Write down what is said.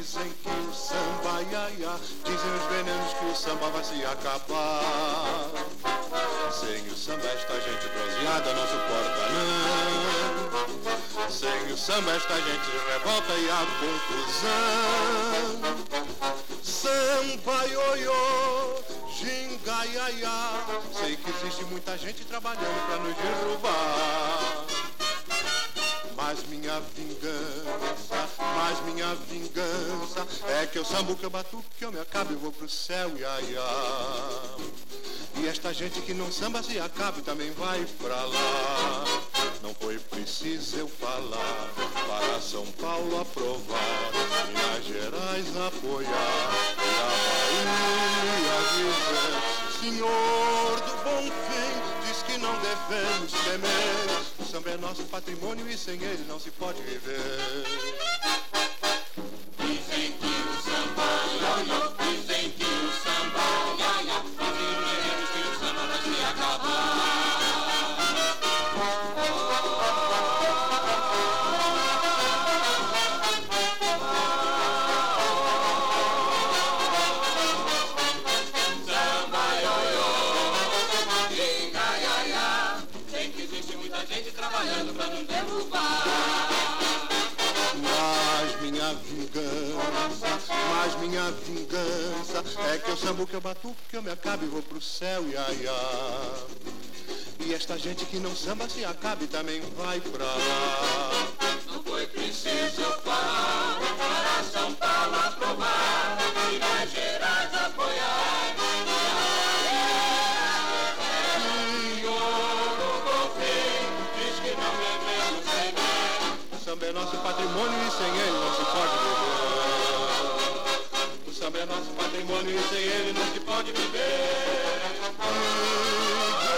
Dizem que o samba, ia, ia, dizem os venenos que o samba vai se acabar. Sem o samba esta gente bronzeada não suporta não. Sem o samba esta gente se revolta e há confusão. Samba, ioiô, ginga, iaiá. Sei que existe muita gente trabalhando pra nos derrubar. Mas minha vingança é que eu sambo, que eu batuco, que eu me acabo e vou pro céu, iaiá. E esta gente que não samba se acaba e também vai pra lá. Não foi preciso eu falar para São Paulo aprovar, Minas Gerais apoiar e a Bahia dizer: Senhor do bom fim, diz que não devemos temer. O samba é nosso patrimônio e sem ele não se pode viver. Dizem que o samba, ioiô, dizem que o samba, iaia, dizem que o samba vai se acabar. Samba, ioiô, ginga, iaia, sei que existe muita gente trabalhando pra nos derrubar. Mas minha vingança é que eu sambo, que eu batuco, que eu me acabo e vou pro céu, iaiá. E esta gente que não samba se acaba e também vai pra lá. Não foi preciso falar para São Paulo aprovar, Minas Gerais apoiar. Senhor do governo diz que não devemos temer. O samba é nosso patrimônio e sem ele não se pode viver. O samba é nosso patrimônio e sem ele não se pode viver.